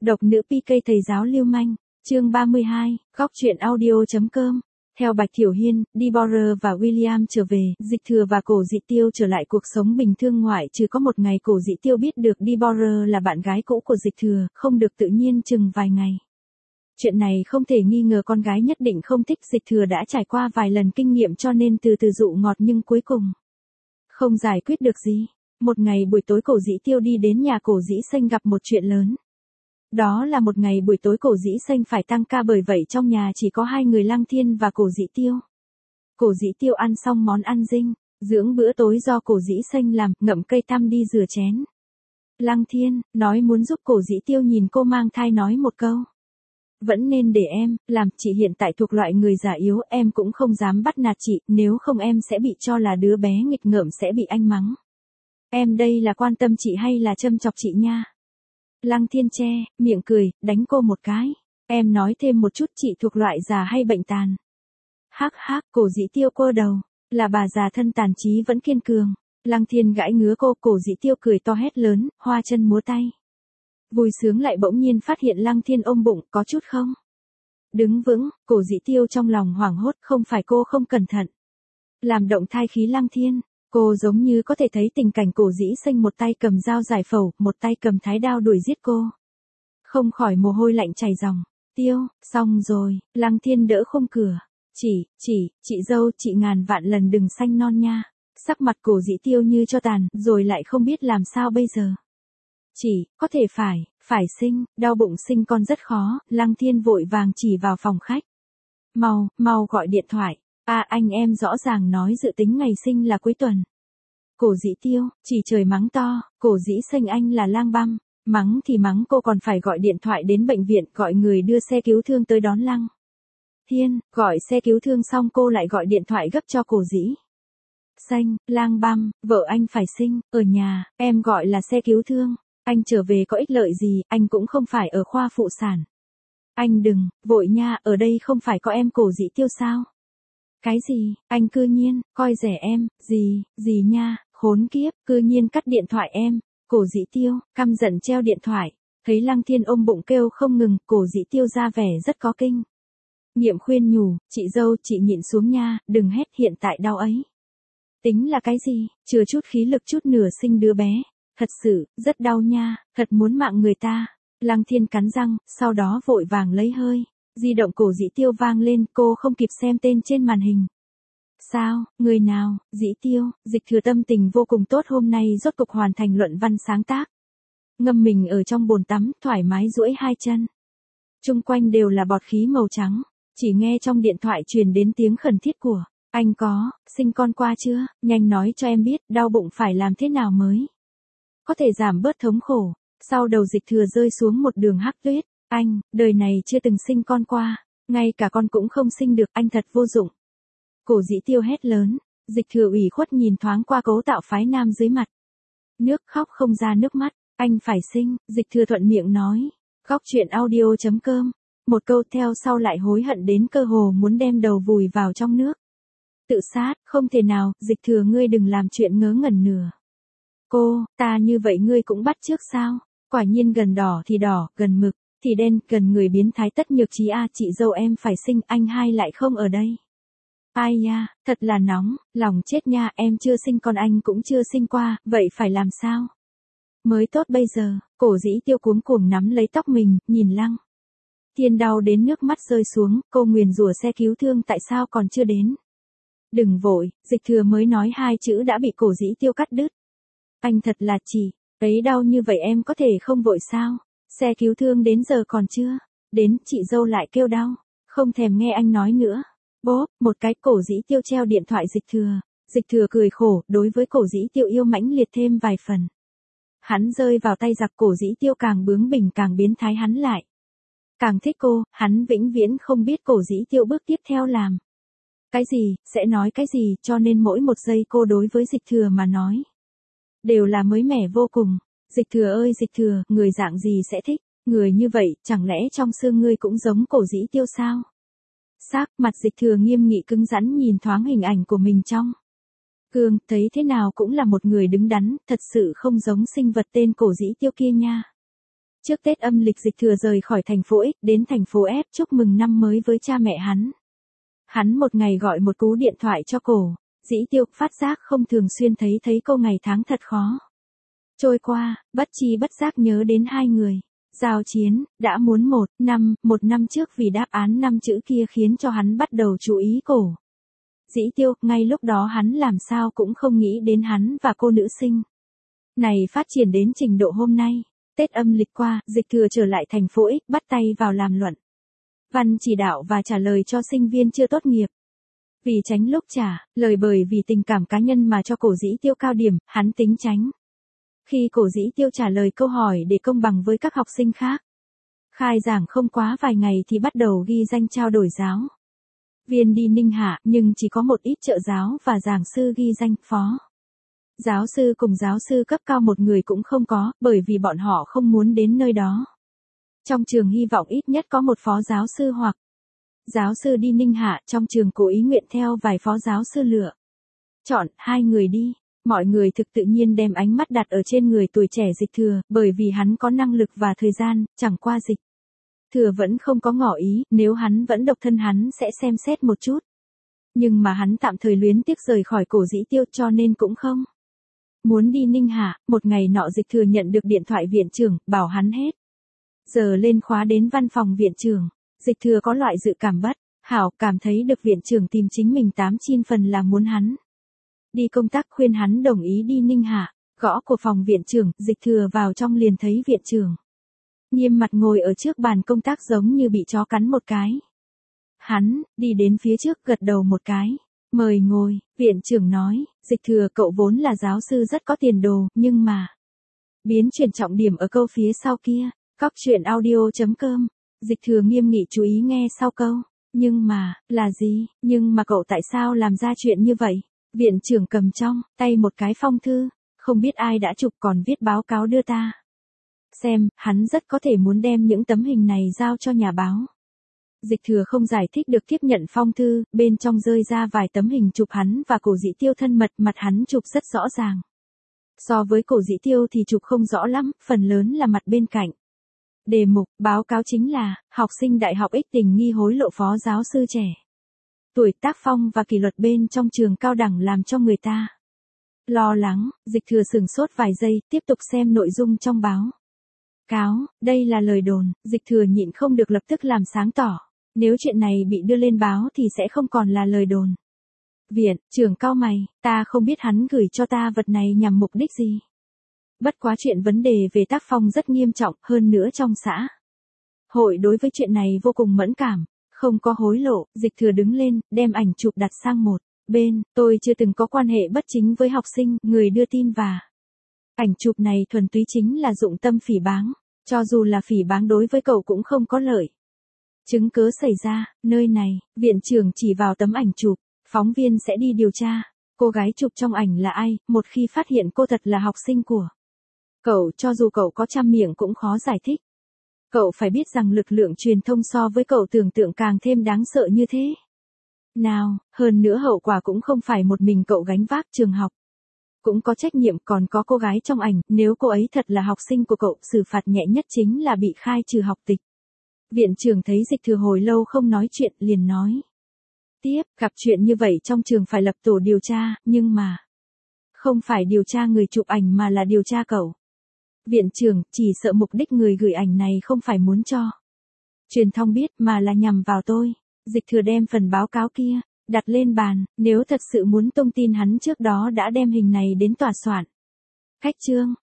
Độc nữ PK thầy giáo lưu manh, chương 32, góc truyện audio.com. Theo Bạch Thiểu Hiên, Deborah và William trở về, Dịch Thừa và Cổ Dị Tiêu trở lại cuộc sống bình thường ngoại trừ có một ngày Cổ Dị Tiêu biết được Deborah là bạn gái cũ của Dịch Thừa, không được tự nhiên chừng vài ngày. Chuyện này không thể nghi ngờ con gái nhất định không thích Dịch Thừa đã trải qua vài lần kinh nghiệm cho nên từ từ dụ ngọt nhưng cuối cùng không giải quyết được gì. Một ngày buổi tối Cổ Dĩ Tiêu đi đến nhà Cổ Dĩ Xanh gặp một chuyện lớn. Đó là một ngày buổi tối Cổ Dĩ Xanh phải tăng ca bởi vậy trong nhà chỉ có hai người Lăng Thiên và Cổ Dĩ Tiêu. Cổ Dĩ Tiêu ăn xong món ăn dinh dưỡng bữa tối do Cổ Dĩ Xanh làm, ngậm cây tăm đi rửa chén. Lăng Thiên nói muốn giúp Cổ Dĩ Tiêu nhìn cô mang thai nói một câu. Vẫn nên để em làm, chị hiện tại thuộc loại người già yếu, em cũng không dám bắt nạt chị, nếu không em sẽ bị cho là đứa bé nghịch ngợm sẽ bị anh mắng. Em đây là quan tâm chị hay là châm chọc chị nha? Lăng Thiên che miệng cười, đánh cô một cái. Em nói thêm một chút, chị thuộc loại già hay bệnh tàn? Hắc hắc, Cổ Dĩ Tiêu quơ đầu, là bà già thân tàn trí vẫn kiên cường. Lăng Thiên gãi ngứa cô, Cổ Dĩ Tiêu cười to hét lớn, hoa chân múa tay. Vui sướng lại bỗng nhiên phát hiện Lăng Thiên ôm bụng, có chút không đứng vững. Cổ Dĩ Tiêu trong lòng hoảng hốt, không phải cô không cẩn thận làm động thai khí Lăng Thiên. Cô giống như có thể thấy tình cảnh Cổ Dĩ Xanh một tay cầm dao giải phẫu, một tay cầm thái đao đuổi giết cô. Không khỏi mồ hôi lạnh chảy ròng. Tiêu, xong rồi. Lăng Thiên đỡ khung cửa. Chị dâu, chị ngàn vạn lần đừng sanh non nha. Sắc mặt Cổ Dĩ Tiêu như cho tàn, rồi lại không biết làm sao bây giờ. Chỉ, có thể phải sinh, đau bụng sinh con rất khó. Lăng Thiên vội vàng chỉ vào phòng khách. Mau gọi điện thoại. Anh em rõ ràng nói dự tính ngày sinh là cuối tuần. Cổ Dĩ Tiêu, chỉ trời mắng to, Cổ Dĩ Xanh anh là lang băm. Mắng thì mắng, cô còn phải gọi điện thoại đến bệnh viện, gọi người đưa xe cứu thương tới đón Lăng Thiên. Gọi xe cứu thương xong cô lại gọi điện thoại gấp cho Cổ Dĩ Xanh, lang băm, vợ anh phải sinh, ở nhà, em gọi là xe cứu thương. Anh trở về có ích lợi gì, anh cũng không phải ở khoa phụ sản. Anh đừng vội nha, ở đây không phải có em Cổ Dĩ Tiêu sao? Cái gì, anh cư nhiên coi rẻ em, gì nha, khốn kiếp, cư nhiên cắt điện thoại em. Cổ Dĩ Tiêu căm giận treo điện thoại, thấy Lăng Thiên ôm bụng kêu không ngừng, Cổ Dĩ Tiêu ra vẻ rất có kinh nghiệm khuyên nhủ, chị dâu chị nhịn xuống nha, đừng hét, hiện tại đau ấy. Tính là cái gì, chừa chút khí lực chút nửa sinh đứa bé. Thật sự, rất đau nha, thật muốn mạng người ta. Lăng Thiên cắn răng, sau đó vội vàng lấy hơi. Di động Cổ Dĩ Tiêu vang lên, cô không kịp xem tên trên màn hình. Sao, người nào? Dĩ Tiêu. Dịch Thừa tâm tình vô cùng tốt, hôm nay rốt cục hoàn thành luận văn sáng tác. Ngâm mình ở trong bồn tắm, thoải mái duỗi hai chân. Chung quanh đều là bọt khí màu trắng. Chỉ nghe trong điện thoại truyền đến tiếng khẩn thiết của anh có sinh con qua chưa? Nhanh nói cho em biết, đau bụng phải làm thế nào mới có thể giảm bớt thống khổ. Sau đầu Dịch Thừa rơi xuống một đường hắc tuyết. Anh, đời này chưa từng sinh con qua, ngay cả con cũng không sinh được, anh thật vô dụng. Cổ Dĩ Tiêu hét lớn. Dịch Thừa ủy khuất nhìn thoáng qua Cố Tạo phái nam dưới mặt nước, khóc không ra nước mắt. Anh phải sinh, Dịch Thừa thuận miệng nói. Góc truyện audio.com. Một câu theo sau lại hối hận đến cơ hồ muốn đem đầu vùi vào trong nước. Tự sát, không thể nào, Dịch Thừa ngươi đừng làm chuyện ngớ ngẩn nửa. Ta như vậy ngươi cũng bắt chước sao? Quả nhiên gần đỏ thì đỏ, gần mực thì đen, gần người biến thái tất nhược trí chị dâu em phải sinh, anh hai lại không ở đây. Ai nha, thật là nóng, lòng chết nha, em chưa sinh con anh cũng chưa sinh qua, vậy phải làm sao? Mới tốt bây giờ. Cổ Dĩ Tiêu cuống cuồng nắm lấy tóc mình, nhìn Lăng Thiên đau đến nước mắt rơi xuống, cô nguyền rủa xe cứu thương tại sao còn chưa đến. Đừng vội, Dịch Thừa mới nói hai chữ đã bị Cổ Dĩ Tiêu cắt đứt. Anh thật là chỉ, ấy đau như vậy em có thể không vội sao? Xe cứu thương đến giờ còn chưa đến, chị dâu lại kêu đau. Không thèm nghe anh nói nữa. Bốp, một cái, Cổ Dĩ Tiêu treo điện thoại Dịch Thừa. Dịch Thừa cười khổ, đối với Cổ Dĩ Tiêu yêu mãnh liệt thêm vài phần. Hắn rơi vào tay giặc, Cổ Dĩ Tiêu càng bướng bỉnh càng biến thái, hắn lại càng thích cô, hắn vĩnh viễn không biết Cổ Dĩ Tiêu bước tiếp theo làm cái gì, sẽ nói cái gì, cho nên mỗi một giây cô đối với Dịch Thừa mà nói đều là mới mẻ vô cùng. Dịch Thừa ơi Dịch Thừa, người dạng gì sẽ thích, người như vậy, chẳng lẽ trong xương ngươi cũng giống Cổ Dĩ Tiêu sao? Sắc mặt Dịch Thừa nghiêm nghị cứng rắn nhìn thoáng hình ảnh của mình trong gương, thấy thế nào cũng là một người đứng đắn, thật sự không giống sinh vật tên Cổ Dĩ Tiêu kia nha. Trước Tết âm lịch Dịch Thừa rời khỏi thành phố X đến thành phố F chúc mừng năm mới với cha mẹ hắn. Hắn một ngày gọi một cú điện thoại cho Cổ Dĩ Tiêu, phát giác không thường xuyên thấy cô ngày tháng thật khó. Trôi qua, bất chi bất giác nhớ đến hai người. Giao Chiến, đã muốn một năm trước vì đáp án 5 chữ kia khiến cho hắn bắt đầu chú ý Cổ Dĩ Tiêu, ngay lúc đó hắn làm sao cũng không nghĩ đến hắn và cô nữ sinh này phát triển đến trình độ hôm nay. Tết âm lịch qua, Dịch Thừa trở lại thành phố X bắt tay vào làm luận văn chỉ đạo và trả lời cho sinh viên chưa tốt nghiệp. Vì tránh lúc trả lời bởi vì tình cảm cá nhân mà cho Cổ Dĩ Tiêu cao điểm, hắn tính tránh. Khi Cổ Dĩ Tiêu trả lời câu hỏi để công bằng với các học sinh khác. Khai giảng không quá vài ngày thì bắt đầu ghi danh trao đổi giáo viên đi Ninh Hạ, nhưng chỉ có một ít trợ giáo và giảng sư ghi danh phó giáo sư cùng giáo sư cấp cao một người cũng không có, bởi vì bọn họ không muốn đến nơi đó. Trong trường hy vọng ít nhất có một phó giáo sư hoặc giáo sư đi Ninh Hạ, trong trường cố ý nguyện theo vài phó giáo sư lựa chọn 2 người đi. Mọi người thực tự nhiên đem ánh mắt đặt ở trên người tuổi trẻ Dịch Thừa, bởi vì hắn có năng lực và thời gian, chẳng qua Dịch Thừa vẫn không có ngỏ ý, nếu hắn vẫn độc thân hắn sẽ xem xét một chút. Nhưng mà hắn tạm thời luyến tiếc rời khỏi Cổ Dĩ Tiêu cho nên cũng không muốn đi Ninh Hạ. Một ngày nọ Dịch Thừa nhận được điện thoại viện trưởng, bảo hắn hết giờ lên khóa đến văn phòng viện trưởng. Dịch Thừa có loại dự cảm bất hảo, cảm thấy được viện trưởng tìm chính mình 8/9 phần là muốn hắn đi công tác, khuyên hắn đồng ý đi Ninh Hạ. Gõ của phòng viện trưởng, Dịch Thừa vào trong liền thấy viện trưởng nghiêm mặt ngồi ở trước bàn công tác giống như bị chó cắn một cái. Hắn đi đến phía trước gật đầu một cái, mời ngồi. Viện trưởng nói, Dịch Thừa, cậu vốn là giáo sư rất có tiền đồ, nhưng mà biến chuyển trọng điểm ở câu phía sau kia. Cóc truyện audio.com. Dịch Thừa nghiêm nghị chú ý nghe sau câu. Nhưng mà, là gì? Nhưng mà cậu tại sao làm ra chuyện như vậy? Viện trưởng cầm trong tay một cái phong thư, không biết ai đã chụp còn viết báo cáo đưa ta xem, hắn rất có thể muốn đem những tấm hình này giao cho nhà báo. Dịch Thừa không giải thích được tiếp nhận phong thư, bên trong rơi ra vài tấm hình chụp hắn và Cổ Dĩ Tiêu thân mật, mặt hắn chụp rất rõ ràng. So với Cổ Dĩ Tiêu thì chụp không rõ lắm, phần lớn là mặt bên cạnh. Đề mục, báo cáo chính là, học sinh đại học X tình nghi hối lộ phó giáo sư trẻ. Tuổi tác phong và kỷ luật bên trong trường cao đẳng làm cho người ta lo lắng. Dịch Thừa sửng sốt vài giây, tiếp tục xem nội dung trong báo cáo. Đây là lời đồn. Dịch Thừa nhịn không được lập tức làm sáng tỏ. Nếu chuyện này bị đưa lên báo thì sẽ không còn là lời đồn. Viện trưởng cau mày, ta không biết hắn gửi cho ta vật này nhằm mục đích gì. Bất quá chuyện vấn đề về tác phong rất nghiêm trọng, hơn nữa trong xã hội đối với chuyện này vô cùng mẫn cảm. Không có hối lộ. Dịch Thừa đứng lên, đem ảnh chụp đặt sang một bên. Tôi chưa từng có quan hệ bất chính với học sinh, người đưa tin và ảnh chụp này thuần túy chính là dụng tâm phỉ báng. Cho dù là phỉ báng đối với cậu cũng không có lợi chứng cớ xảy ra. Nơi này, viện trưởng chỉ vào tấm ảnh chụp. Phóng viên sẽ đi điều tra cô gái chụp trong ảnh là ai. Một khi phát hiện cô thật là học sinh của cậu, cho dù cậu có trăm miệng cũng khó giải thích. Cậu phải biết rằng lực lượng truyền thông so với cậu tưởng tượng càng thêm đáng sợ như thế nào. Hơn nữa hậu quả cũng không phải một mình cậu gánh vác, trường học cũng có trách nhiệm, còn có cô gái trong ảnh. Nếu cô ấy thật là học sinh của cậu, xử phạt nhẹ nhất chính là bị khai trừ học tịch. Viện trưởng thấy Dịch Thừa hồi lâu không nói chuyện, liền nói tiếp, gặp chuyện như vậy trong trường phải lập tổ điều tra, nhưng mà không phải điều tra người chụp ảnh mà là điều tra cậu. Viện trưởng, chỉ sợ mục đích người gửi ảnh này không phải muốn cho truyền thông biết mà là nhằm vào tôi. Dịch Thừa đem phần báo cáo kia đặt lên bàn, nếu thật sự muốn tung tin hắn trước đó đã đem hình này đến tòa soạn. Cách chương